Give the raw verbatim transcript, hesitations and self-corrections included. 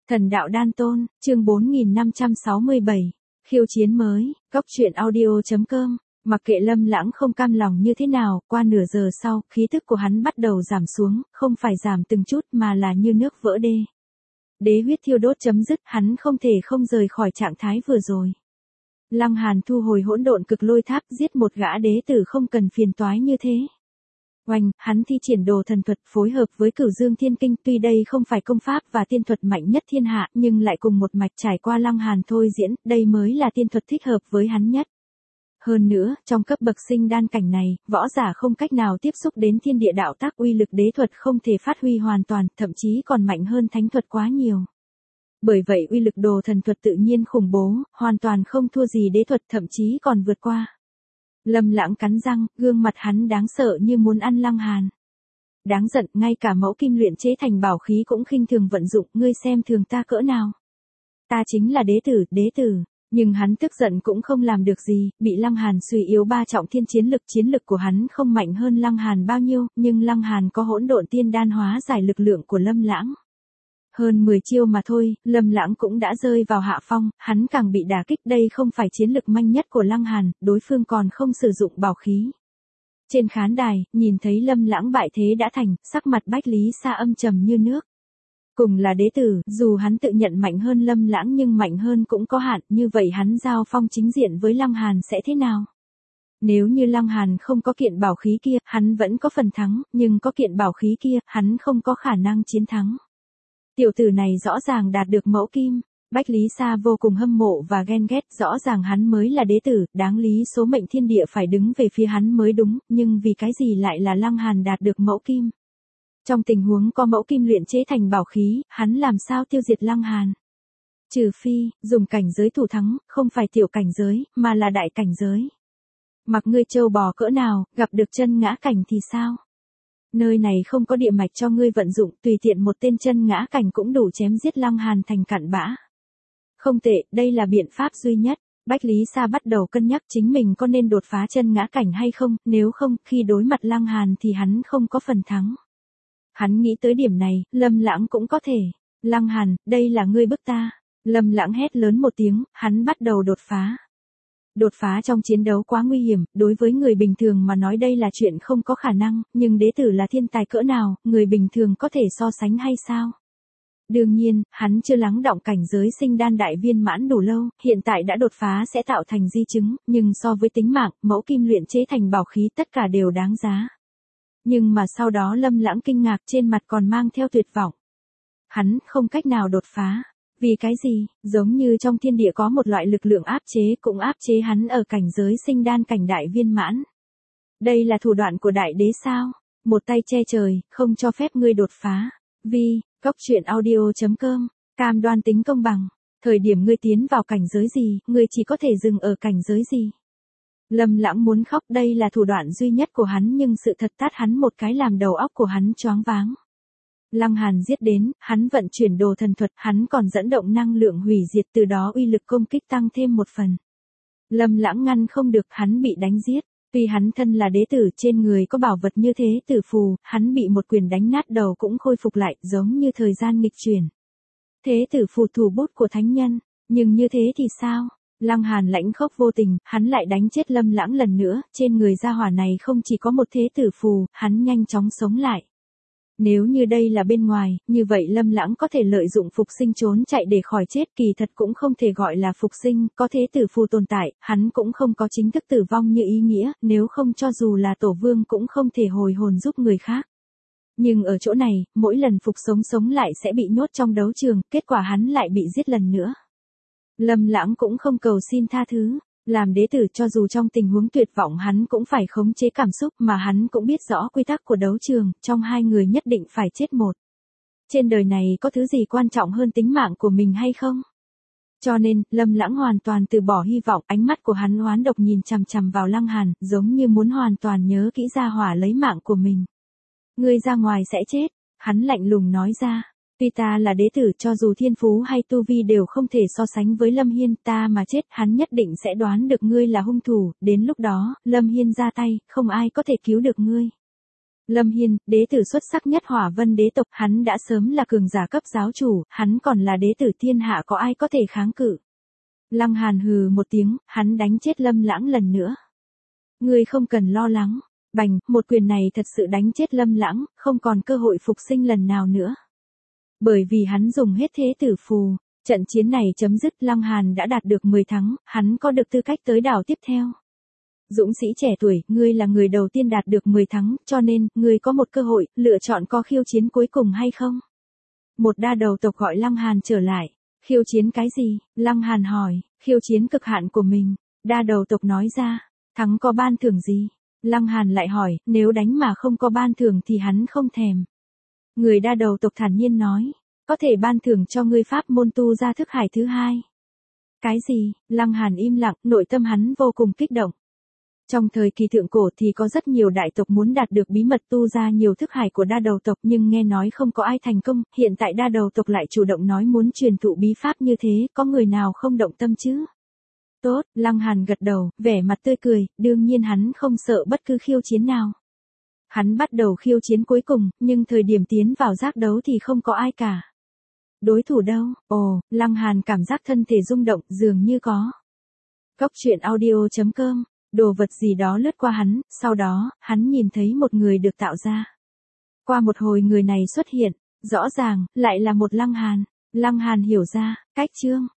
Thần đạo đan tôn, chương bốn nghìn năm trăm sáu mươi bảy, khiêu chiến mới, góc truyện audio chấm com. Mặc kệ Lâm Lãng không cam lòng như thế nào, qua nửa giờ sau, khí tức của hắn bắt đầu giảm xuống, không phải giảm từng chút mà là như nước vỡ đê. Đế huyết thiêu đốt chấm dứt, hắn không thể không rời khỏi trạng thái vừa rồi. Lăng Hàn thu hồi hỗn độn cực lôi tháp, giết một gã đế tử không cần phiền toái như thế. Oanh, hắn thi triển đồ thần thuật phối hợp với Cửu Dương Thiên Kinh, tuy đây không phải công pháp và tiên thuật mạnh nhất thiên hạ, nhưng lại cùng một mạch trải qua Lăng Hàn thôi diễn, đây mới là tiên thuật thích hợp với hắn nhất. Hơn nữa, trong cấp bậc sinh đan cảnh này, võ giả không cách nào tiếp xúc đến thiên địa đạo tác, uy lực đế thuật không thể phát huy hoàn toàn, thậm chí còn mạnh hơn thánh thuật quá nhiều. Bởi vậy uy lực đồ thần thuật tự nhiên khủng bố, hoàn toàn không thua gì đế thuật, thậm chí còn vượt qua. Lâm Lãng cắn răng, gương mặt hắn đáng sợ như muốn ăn Lăng Hàn. Đáng giận, ngay cả mẫu kim luyện chế thành bảo khí cũng khinh thường vận dụng, ngươi xem thường ta cỡ nào. Ta chính là đế tử, đế tử. Nhưng hắn tức giận cũng không làm được gì, bị Lăng Hàn suy yếu ba trọng thiên chiến lực, chiến lực của hắn không mạnh hơn Lăng Hàn bao nhiêu, nhưng Lăng Hàn có hỗn độn tiên đan hóa giải lực lượng của Lâm Lãng. Hơn mười chiêu mà thôi, Lâm Lãng cũng đã rơi vào hạ phong, hắn càng bị đả kích, đây không phải chiến lực manh nhất của Lăng Hàn, đối phương còn không sử dụng bảo khí. Trên khán đài, nhìn thấy Lâm Lãng bại thế đã thành, sắc mặt Bách Lý Sa âm trầm như nước. Cùng là đế tử, dù hắn tự nhận mạnh hơn Lâm Lãng nhưng mạnh hơn cũng có hạn, như vậy hắn giao phong chính diện với Lăng Hàn sẽ thế nào? Nếu như Lăng Hàn không có kiện bảo khí kia, hắn vẫn có phần thắng, nhưng có kiện bảo khí kia, hắn không có khả năng chiến thắng. Tiểu tử này rõ ràng đạt được mẫu kim, Bách Lý Sa vô cùng hâm mộ và ghen ghét, rõ ràng hắn mới là đế tử, đáng lý số mệnh thiên địa phải đứng về phía hắn mới đúng, nhưng vì cái gì lại là Lăng Hàn đạt được mẫu kim? Trong tình huống có mẫu kim luyện chế thành bảo khí, hắn làm sao tiêu diệt Lăng Hàn? Trừ phi, dùng cảnh giới thủ thắng, không phải tiểu cảnh giới, mà là đại cảnh giới. Mặc ngươi trâu bò cỡ nào, gặp được chân ngã cảnh thì sao? Nơi này không có địa mạch cho ngươi vận dụng, tùy tiện một tên chân ngã cảnh cũng đủ chém giết Lăng Hàn thành cặn bã. Không tệ, đây là biện pháp duy nhất. Bách Lý Sa bắt đầu cân nhắc chính mình có nên đột phá chân ngã cảnh hay không, nếu không, khi đối mặt Lăng Hàn thì hắn không có phần thắng. Hắn nghĩ tới điểm này, Lâm Lãng cũng có thể. Lăng Hàn, đây là ngươi bức ta. Lâm Lãng hét lớn một tiếng, hắn bắt đầu đột phá. Đột phá trong chiến đấu quá nguy hiểm, đối với người bình thường mà nói đây là chuyện không có khả năng, nhưng đế tử là thiên tài cỡ nào, người bình thường có thể so sánh hay sao? Đương nhiên, hắn chưa lắng đọng cảnh giới sinh đan đại viên mãn đủ lâu, hiện tại đã đột phá sẽ tạo thành di chứng, nhưng so với tính mạng, mẫu kim luyện chế thành bảo khí tất cả đều đáng giá. Nhưng mà sau đó Lâm Lãng kinh ngạc, trên mặt còn mang theo tuyệt vọng. Hắn không cách nào đột phá. Vì cái gì? Giống như trong thiên địa có một loại lực lượng áp chế, cũng áp chế hắn ở cảnh giới sinh đan cảnh đại viên mãn. Đây là thủ đoạn của đại đế sao? Một tay che trời, không cho phép ngươi đột phá. Vì, góc truyện audio chấm com, cam đoan tính công bằng. Thời điểm ngươi tiến vào cảnh giới gì, ngươi chỉ có thể dừng ở cảnh giới gì. Lâm Lãng muốn khóc, đây là thủ đoạn duy nhất của hắn, nhưng sự thật tát hắn một cái làm đầu óc của hắn choáng váng. Lăng Hàn giết đến, hắn vận chuyển đồ thần thuật, hắn còn dẫn động năng lượng hủy diệt, từ đó uy lực công kích tăng thêm một phần. Lâm Lãng ngăn không được, hắn bị đánh giết. Tuy hắn thân là đế tử, trên người có bảo vật như thế tử phù, hắn bị một quyền đánh nát đầu cũng khôi phục lại, giống như thời gian nghịch chuyển. Thế tử phù thủ bút của thánh nhân, nhưng như thế thì sao? Lăng Hàn lãnh khốc vô tình, hắn lại đánh chết Lâm Lãng lần nữa, trên người gia hỏa này không chỉ có một thế tử phù, hắn nhanh chóng sống lại. Nếu như đây là bên ngoài, như vậy Lâm Lãng có thể lợi dụng phục sinh trốn chạy để khỏi chết, kỳ thật cũng không thể gọi là phục sinh, có thế tử phù tồn tại, hắn cũng không có chính thức tử vong như ý nghĩa, nếu không cho dù là tổ vương cũng không thể hồi hồn giúp người khác. Nhưng ở chỗ này, mỗi lần phục sống sống lại sẽ bị nhốt trong đấu trường, kết quả hắn lại bị giết lần nữa. Lâm Lãng cũng không cầu xin tha thứ. Làm đế tử, cho dù trong tình huống tuyệt vọng hắn cũng phải khống chế cảm xúc, mà hắn cũng biết rõ quy tắc của đấu trường, trong hai người nhất định phải chết một. Trên đời này có thứ gì quan trọng hơn tính mạng của mình hay không? Cho nên, Lâm Lãng hoàn toàn từ bỏ hy vọng, ánh mắt của hắn oán độc nhìn chằm chằm vào Lăng Hàn, giống như muốn hoàn toàn nhớ kỹ ra hỏa lấy mạng của mình. Ngươi ra ngoài sẽ chết, hắn lạnh lùng nói ra. Tuy ta là đế tử, cho dù thiên phú hay tu vi đều không thể so sánh với Lâm Hiên, ta mà chết, hắn nhất định sẽ đoán được ngươi là hung thủ, đến lúc đó, Lâm Hiên ra tay, không ai có thể cứu được ngươi. Lâm Hiên, đế tử xuất sắc nhất Hỏa Vân đế tộc, hắn đã sớm là cường giả cấp giáo chủ, hắn còn là đế tử thiên hạ, có ai có thể kháng cự. Lăng Hàn hừ một tiếng, hắn đánh chết Lâm Lãng lần nữa. Ngươi không cần lo lắng. Bành, một quyền này thật sự đánh chết Lâm Lãng, không còn cơ hội phục sinh lần nào nữa. Bởi vì hắn dùng hết thế tử phù, trận chiến này chấm dứt, Lăng Hàn đã đạt được mười thắng, hắn có được tư cách tới đảo tiếp theo. Dũng sĩ trẻ tuổi, ngươi là người đầu tiên đạt được mười thắng, cho nên, ngươi có một cơ hội, lựa chọn có khiêu chiến cuối cùng hay không? Một đa đầu tộc gọi Lăng Hàn trở lại. Khiêu chiến cái gì? Lăng Hàn hỏi. Khiêu chiến cực hạn của mình. Đa đầu tộc nói ra. Thắng có ban thưởng gì? Lăng Hàn lại hỏi, nếu đánh mà không có ban thưởng thì hắn không thèm. Người đa đầu tộc thản nhiên nói. Có thể ban thưởng cho ngươi pháp môn tu ra thức hải thứ hai. Cái gì? Lăng Hàn im lặng, nội tâm hắn vô cùng kích động. Trong thời kỳ thượng cổ thì có rất nhiều đại tộc muốn đạt được bí mật tu ra nhiều thức hải của đa đầu tộc, nhưng nghe nói không có ai thành công, hiện tại đa đầu tộc lại chủ động nói muốn truyền thụ bí pháp như thế, có người nào không động tâm chứ? Tốt, Lăng Hàn gật đầu, vẻ mặt tươi cười, đương nhiên hắn không sợ bất cứ khiêu chiến nào. Hắn bắt đầu khiêu chiến cuối cùng, nhưng thời điểm tiến vào giác đấu thì không có ai cả. Đối thủ đâu? Ồ, Lăng Hàn cảm giác thân thể rung động, dường như có. Góc truyện audio chấm com. Đồ vật gì đó lướt qua hắn, sau đó, hắn nhìn thấy một người được tạo ra. Qua một hồi người này xuất hiện, rõ ràng, lại là một Lăng Hàn. Lăng Hàn hiểu ra, cách chương.